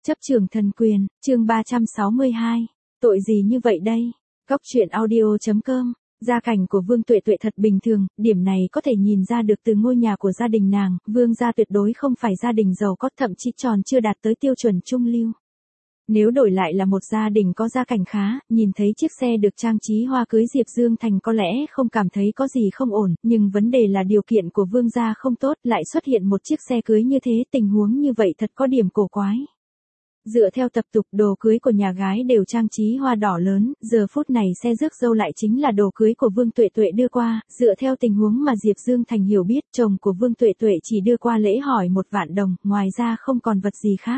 Chấp trường thần quyền, chương 362. Tội gì như vậy đây? Góc truyện audio.com. Gia cảnh của Vương Tuệ Tuệ thật bình thường, điểm này có thể nhìn ra được từ ngôi nhà của gia đình nàng. Vương gia tuyệt đối không phải gia đình giàu có, thậm chí tròn chưa đạt tới tiêu chuẩn trung lưu. Nếu đổi lại là một gia đình có gia cảnh khá, nhìn thấy chiếc xe được trang trí hoa cưới Diệp Dương Thành có lẽ không cảm thấy có gì không ổn, nhưng vấn đề là điều kiện của Vương gia không tốt, lại xuất hiện một chiếc xe cưới như thế, tình huống như vậy thật có điểm cổ quái. Dựa theo tập tục, đồ cưới của nhà gái đều trang trí hoa đỏ lớn, giờ phút này xe rước dâu lại chính là đồ cưới của Vương Tuệ Tuệ đưa qua, dựa theo tình huống mà Diệp Dương Thành hiểu biết, chồng của Vương Tuệ Tuệ chỉ đưa qua lễ hỏi 1 vạn đồng, ngoài ra không còn vật gì khác.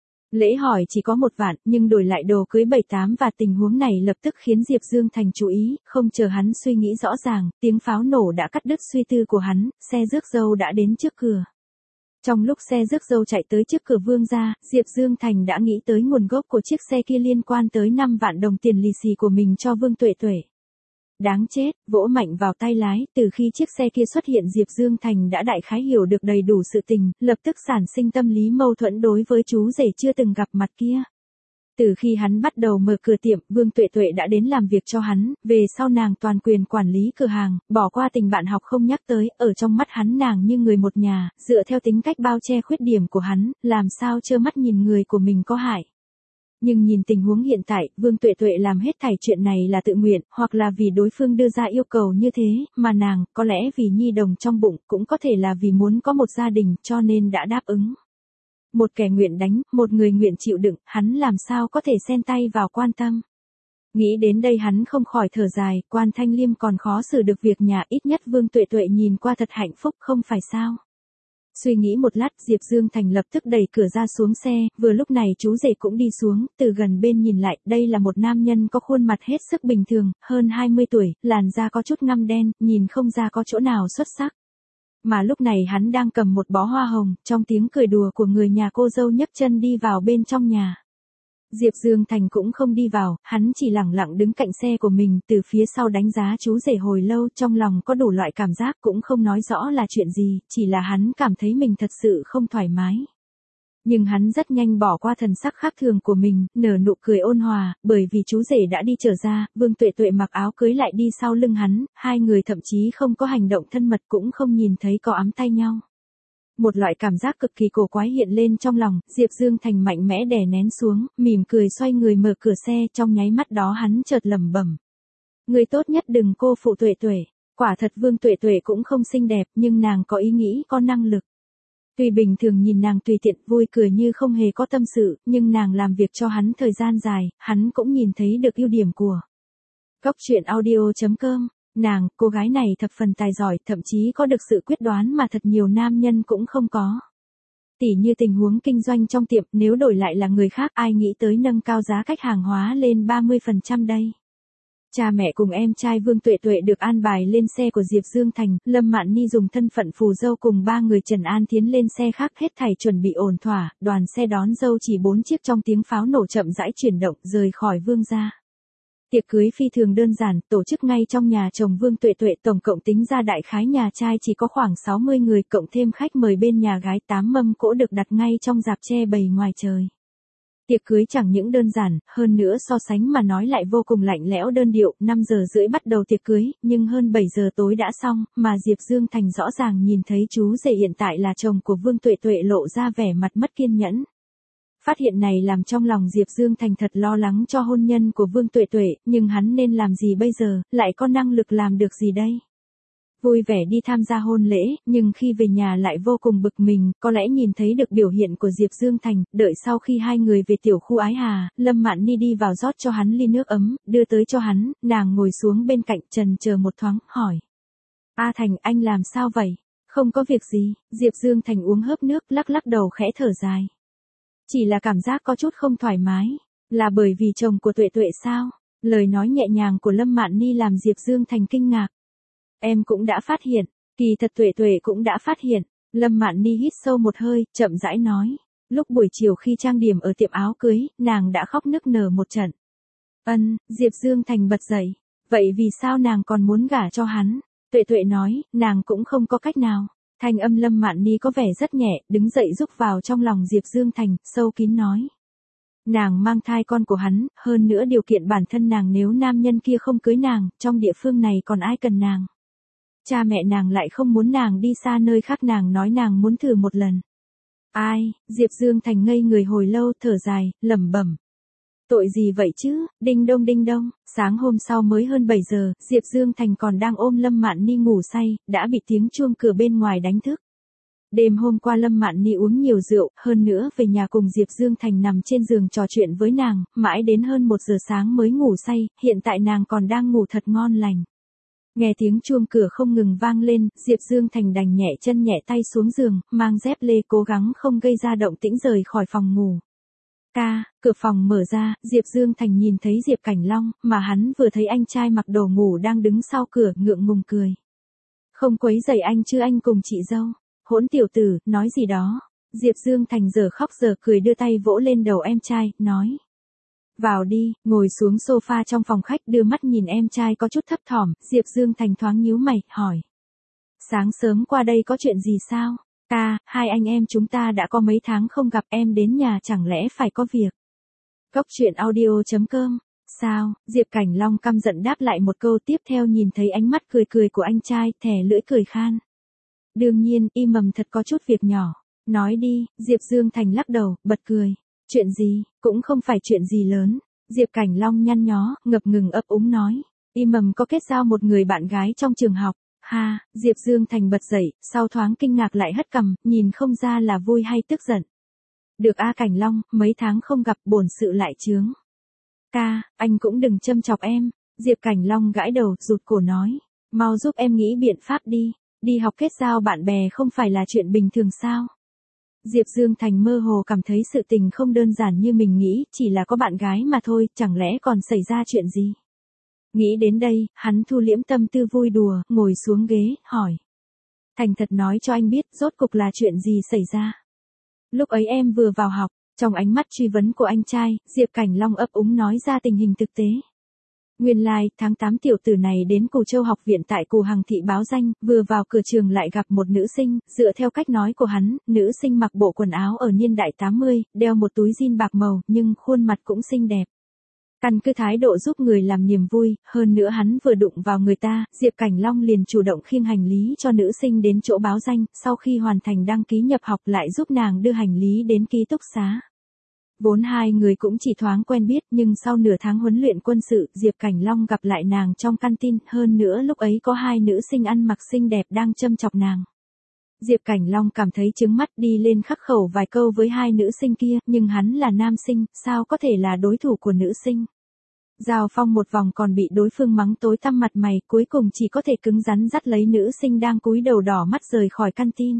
Lễ hỏi chỉ có 1 vạn, nhưng đổi lại đồ cưới 7-8 và tình huống này lập tức khiến Diệp Dương Thành chú ý, không chờ hắn suy nghĩ rõ ràng, tiếng pháo nổ đã cắt đứt suy tư của hắn, xe rước dâu đã đến trước cửa. Trong lúc xe rước dâu chạy tới trước cửa Vương gia, Diệp Dương Thành đã nghĩ tới nguồn gốc của chiếc xe kia liên quan tới 5 vạn đồng tiền lì xì của mình cho Vương Tuệ Tuệ. Đáng chết, vỗ mạnh vào tay lái, từ khi chiếc xe kia xuất hiện Diệp Dương Thành đã đại khái hiểu được đầy đủ sự tình, lập tức sản sinh tâm lý mâu thuẫn đối với chú rể chưa từng gặp mặt kia. Từ khi hắn bắt đầu mở cửa tiệm, Vương Tuệ Tuệ đã đến làm việc cho hắn, về sau nàng toàn quyền quản lý cửa hàng, bỏ qua tình bạn học không nhắc tới, ở trong mắt hắn nàng như người một nhà, dựa theo tính cách bao che khuyết điểm của hắn, làm sao trơ mắt nhìn người của mình có hại. Nhưng nhìn tình huống hiện tại, Vương Tuệ Tuệ làm hết thảy chuyện này là tự nguyện, hoặc là vì đối phương đưa ra yêu cầu như thế, mà nàng, có lẽ vì nhi đồng trong bụng, cũng có thể là vì muốn có một gia đình, cho nên đã đáp ứng. Một kẻ nguyện đánh, một người nguyện chịu đựng, hắn làm sao có thể xen tay vào quan tâm. Nghĩ đến đây hắn không khỏi thở dài, Quan Thanh Liêm còn khó xử được việc nhà, ít nhất Vương Tuệ Tuệ nhìn qua thật hạnh phúc không phải sao. Suy nghĩ một lát, Diệp Dương Thành lập tức đẩy cửa ra xuống xe, vừa lúc này chú rể cũng đi xuống, từ gần bên nhìn lại, đây là một nam nhân có khuôn mặt hết sức bình thường, hơn 20 tuổi, làn da có chút ngăm đen, nhìn không ra có chỗ nào xuất sắc. Mà lúc này hắn đang cầm một bó hoa hồng, trong tiếng cười đùa của người nhà cô dâu nhấc chân đi vào bên trong nhà. Diệp Dương Thành cũng không đi vào, hắn chỉ lẳng lặng đứng cạnh xe của mình, từ phía sau đánh giá chú rể hồi lâu, trong lòng có đủ loại cảm giác, cũng không nói rõ là chuyện gì, chỉ là hắn cảm thấy mình thật sự không thoải mái. Nhưng hắn rất nhanh bỏ qua thần sắc khác thường của mình, nở nụ cười ôn hòa, bởi vì chú rể đã đi trở ra, Vương Tuệ Tuệ mặc áo cưới lại đi sau lưng hắn, hai người thậm chí không có hành động thân mật, cũng không nhìn thấy có ấm tay nhau. Một loại cảm giác cực kỳ cổ quái hiện lên trong lòng, Diệp Dương Thành mạnh mẽ đè nén xuống, mỉm cười xoay người mở cửa xe, trong nháy mắt đó hắn chợt lẩm bẩm. Người tốt nhất đừng cô phụ Tuệ Tuệ, quả thật Vương Tuệ Tuệ cũng không xinh đẹp, nhưng nàng có ý nghĩ, có năng lực. Tuy bình thường nhìn nàng tùy tiện vui cười như không hề có tâm sự, nhưng nàng làm việc cho hắn thời gian dài, hắn cũng nhìn thấy được ưu điểm của. Góc truyện audio.com. Nàng, cô gái này thập phần tài giỏi, thậm chí có được sự quyết đoán mà thật nhiều nam nhân cũng không có. Tỉ như tình huống kinh doanh trong tiệm, nếu đổi lại là người khác ai nghĩ tới nâng cao giá cách hàng hóa lên 30% đây. Cha mẹ cùng em trai Vương Tuệ Tuệ được an bài lên xe của Diệp Dương Thành, Lâm Mạn Ni dùng thân phận phù dâu cùng 3 người Trần An tiến lên xe khác, hết thảy chuẩn bị ổn thỏa, đoàn xe đón dâu chỉ 4 chiếc trong tiếng pháo nổ chậm rãi chuyển động, rời khỏi Vương gia. Tiệc cưới phi thường đơn giản, tổ chức ngay trong nhà chồng Vương Tuệ Tuệ, tổng cộng tính ra đại khái nhà trai chỉ có khoảng 60 người, cộng thêm khách mời bên nhà gái, 8 mâm cỗ được đặt ngay trong rạp tre bày ngoài trời. Tiệc cưới chẳng những đơn giản, hơn nữa so sánh mà nói lại vô cùng lạnh lẽo đơn điệu, 5 giờ rưỡi bắt đầu tiệc cưới, nhưng hơn 7 giờ tối đã xong, mà Diệp Dương Thành rõ ràng nhìn thấy chú rể hiện tại là chồng của Vương Tuệ Tuệ lộ ra vẻ mặt mất kiên nhẫn. Phát hiện này làm trong lòng Diệp Dương Thành thật lo lắng cho hôn nhân của Vương Tuệ Tuệ, nhưng hắn nên làm gì bây giờ, lại có năng lực làm được gì đây? Vui vẻ đi tham gia hôn lễ, nhưng khi về nhà lại vô cùng bực mình, có lẽ nhìn thấy được biểu hiện của Diệp Dương Thành, đợi sau khi hai người về tiểu khu Ái Hà, Lâm Mạn Ni đi vào rót cho hắn ly nước ấm, đưa tới cho hắn, nàng ngồi xuống bên cạnh chần chờ một thoáng, hỏi. A Thành, anh làm sao vậy? Không có việc gì, Diệp Dương Thành uống hớp nước, lắc lắc đầu khẽ thở dài. Chỉ là cảm giác có chút không thoải mái, là bởi vì chồng của Tuệ Tuệ sao? Lời nói nhẹ nhàng của Lâm Mạn Ni làm Diệp Dương Thành kinh ngạc. Em cũng đã phát hiện, kỳ thật Tuệ Tuệ cũng đã phát hiện. Lâm Mạn Ni hít sâu một hơi, chậm rãi nói. Lúc buổi chiều khi trang điểm ở tiệm áo cưới, nàng đã khóc nức nở một trận. Diệp Dương Thành bật dậy. Vậy vì sao nàng còn muốn gả cho hắn? Tuệ Tuệ nói, nàng cũng không có cách nào. Thanh âm Lâm Mạn Ni có vẻ rất nhẹ, đứng dậy rúc vào trong lòng Diệp Dương Thành, sâu kín nói. Nàng mang thai con của hắn, hơn nữa điều kiện bản thân nàng nếu nam nhân kia không cưới nàng, trong địa phương này còn ai cần nàng. Cha mẹ nàng lại không muốn nàng đi xa nơi khác, nàng nói nàng muốn thử một lần. Ai, Diệp Dương Thành ngây người hồi lâu, thở dài, lẩm bẩm. Tội gì vậy chứ, đinh đông, sáng hôm sau mới hơn 7 giờ, Diệp Dương Thành còn đang ôm Lâm Mạn Ni ngủ say, đã bị tiếng chuông cửa bên ngoài đánh thức. Đêm hôm qua Lâm Mạn Ni uống nhiều rượu, hơn nữa về nhà cùng Diệp Dương Thành nằm trên giường trò chuyện với nàng, mãi đến hơn 1 giờ sáng mới ngủ say, hiện tại nàng còn đang ngủ thật ngon lành. Nghe tiếng chuông cửa không ngừng vang lên, Diệp Dương Thành đành nhẹ chân nhẹ tay xuống giường, mang dép lê cố gắng không gây ra động tĩnh rời khỏi phòng ngủ. Cửa phòng mở ra, Diệp Dương Thành nhìn thấy Diệp Cảnh Long, mà hắn vừa thấy anh trai mặc đồ ngủ đang đứng sau cửa, ngượng ngùng cười. Không quấy rầy anh chứ, anh cùng chị dâu. Hỗn tiểu tử, nói gì đó. Diệp Dương Thành giờ khóc giờ cười đưa tay vỗ lên đầu em trai, nói. Vào đi, ngồi xuống sofa trong phòng khách đưa mắt nhìn em trai có chút thấp thỏm, Diệp Dương Thành thoáng nhíu mày, hỏi. Sáng sớm qua đây có chuyện gì sao? Hai anh em chúng ta đã có mấy tháng không gặp, em đến nhà chẳng lẽ phải có việc. Cốc truyện audio.com. Sao? Diệp Cảnh Long căm giận đáp lại một câu, tiếp theo nhìn thấy ánh mắt cười của anh trai, thè lưỡi cười khan. Đương nhiên, y mầm thật có chút việc nhỏ. Nói đi, Diệp Dương Thành lắc đầu, bật cười. Chuyện gì, cũng không phải chuyện gì lớn. Diệp Cảnh Long nhăn nhó, ngập ngừng ấp úng nói. Y mầm có kết giao một người bạn gái trong trường học. Diệp Dương Thành bật dậy, sau thoáng kinh ngạc lại hất cằm, nhìn không ra là vui hay tức giận. Được Cảnh Long, mấy tháng không gặp bổn sự lại chướng. Anh cũng đừng châm chọc em. Diệp Cảnh Long gãi đầu, rụt cổ nói. Mau giúp em nghĩ biện pháp đi. Đi học kết giao bạn bè không phải là chuyện bình thường sao? Diệp Dương Thành mơ hồ cảm thấy sự tình không đơn giản như mình nghĩ, chỉ là có bạn gái mà thôi, chẳng lẽ còn xảy ra chuyện gì? Nghĩ đến đây, hắn thu liễm tâm tư vui đùa, ngồi xuống ghế, hỏi. Thành thật nói cho anh biết, rốt cục là chuyện gì xảy ra? Lúc ấy em vừa vào học, trong ánh mắt truy vấn của anh trai, Diệp Cảnh Long ấp úng nói ra tình hình thực tế. Nguyên lai, tháng 8 tiểu tử này đến Cù Châu học viện tại Cù Hằng thị báo danh, vừa vào cửa trường lại gặp một nữ sinh, dựa theo cách nói của hắn, nữ sinh mặc bộ quần áo ở niên đại 80, đeo một túi jean bạc màu, nhưng khuôn mặt cũng xinh đẹp. Căn cứ thái độ giúp người làm niềm vui, hơn nữa hắn vừa đụng vào người ta, Diệp Cảnh Long liền chủ động khiêng hành lý cho nữ sinh đến chỗ báo danh, sau khi hoàn thành đăng ký nhập học lại giúp nàng đưa hành lý đến ký túc xá. Vốn hai người cũng chỉ thoáng quen biết, nhưng sau nửa tháng huấn luyện quân sự, Diệp Cảnh Long gặp lại nàng trong canteen, hơn nữa lúc ấy có hai nữ sinh ăn mặc xinh đẹp đang châm chọc nàng. Diệp Cảnh Long cảm thấy chướng mắt, đi lên khắc khẩu vài câu với hai nữ sinh kia, nhưng hắn là nam sinh, sao có thể là đối thủ của nữ sinh. Giao phong một vòng còn bị đối phương mắng tối tăm mặt mày, cuối cùng chỉ có thể cứng rắn dắt lấy nữ sinh đang cúi đầu đỏ mắt rời khỏi canteen.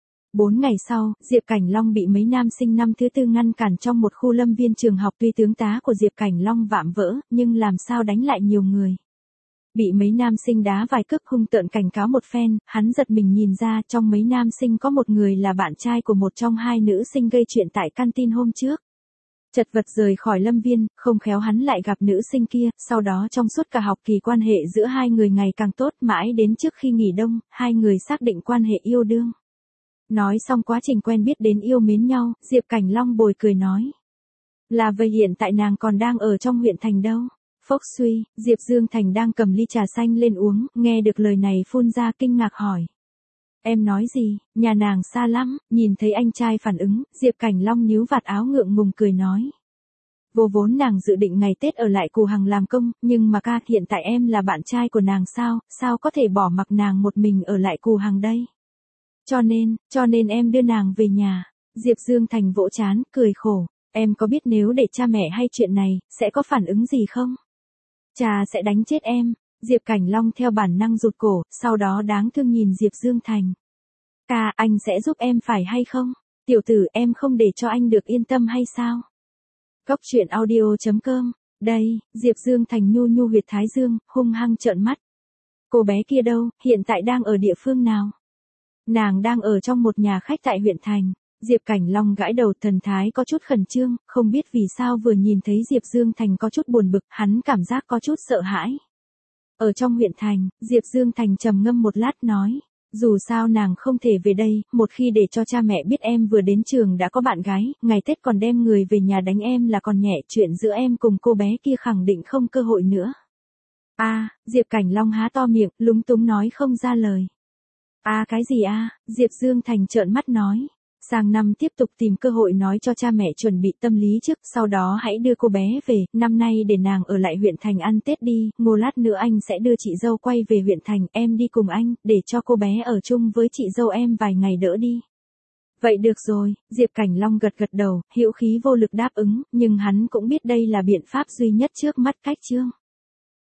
4 ngày sau, Diệp Cảnh Long bị mấy nam sinh năm thứ tư ngăn cản trong một khu lâm viên trường học, tuy tướng tá của Diệp Cảnh Long vạm vỡ, nhưng làm sao đánh lại nhiều người. Bị mấy nam sinh đá vài cước hung tợn cảnh cáo một phen, hắn giật mình nhìn ra trong mấy nam sinh có một người là bạn trai của một trong hai nữ sinh gây chuyện tại canteen hôm trước. Chật vật rời khỏi lâm viên, không khéo hắn lại gặp nữ sinh kia, sau đó trong suốt cả học kỳ quan hệ giữa hai người ngày càng tốt, mãi đến trước khi nghỉ đông, hai người xác định quan hệ yêu đương. Nói xong quá trình quen biết đến yêu mến nhau, Diệp Cảnh Long bồi cười nói. Là vậy hiện tại nàng còn đang ở trong huyện thành đâu? Phốc suy, Diệp Dương Thành đang cầm ly trà xanh lên uống, nghe được lời này phun ra kinh ngạc hỏi. Em nói gì, nhà nàng xa lắm, nhìn thấy anh trai phản ứng, Diệp Cảnh Long níu vạt áo ngượng ngùng cười nói. Vốn nàng dự định ngày Tết ở lại Cù Hằng làm công, nhưng mà hiện tại em là bạn trai của nàng sao có thể bỏ mặc nàng một mình ở lại Cù Hằng đây? Cho nên em đưa nàng về nhà. Diệp Dương Thành vỗ trán, cười khổ. Em có biết nếu để cha mẹ hay chuyện này, sẽ có phản ứng gì không? Cha sẽ đánh chết em. Diệp Cảnh Long theo bản năng rụt cổ, sau đó đáng thương nhìn Diệp Dương Thành. Anh sẽ giúp em phải hay không? Tiểu tử, em không để cho anh được yên tâm hay sao? Cốc truyện audio.com. Đây, Diệp Dương Thành nhu huyệt thái dương, hung hăng trợn mắt. Cô bé kia đâu, hiện tại đang ở địa phương nào? Nàng đang ở trong một nhà khách tại huyện thành. Diệp Cảnh Long gãi đầu, thần thái có chút khẩn trương, không biết vì sao vừa nhìn thấy Diệp Dương Thành có chút buồn bực, hắn cảm giác có chút sợ hãi. Ở trong huyện thành, Diệp Dương Thành trầm ngâm một lát nói. Dù sao nàng không thể về đây, một khi để cho cha mẹ biết em vừa đến trường đã có bạn gái, ngày Tết còn đem người về nhà đánh em là còn nhẹ, chuyện giữa em cùng cô bé kia khẳng định không cơ hội nữa. Diệp Cảnh Long há to miệng, lúng túng nói không ra lời. Cái gì Diệp Dương Thành trợn mắt nói. Sang năm tiếp tục tìm cơ hội nói cho cha mẹ chuẩn bị tâm lý trước, sau đó hãy đưa cô bé về, năm nay để nàng ở lại huyện thành ăn Tết đi, một lát nữa anh sẽ đưa chị dâu quay về huyện thành, em đi cùng anh, để cho cô bé ở chung với chị dâu em vài ngày đỡ đi. Vậy được rồi, Diệp Cảnh Long gật gật đầu, hữu khí vô lực đáp ứng, nhưng hắn cũng biết đây là biện pháp duy nhất trước mắt cách Trương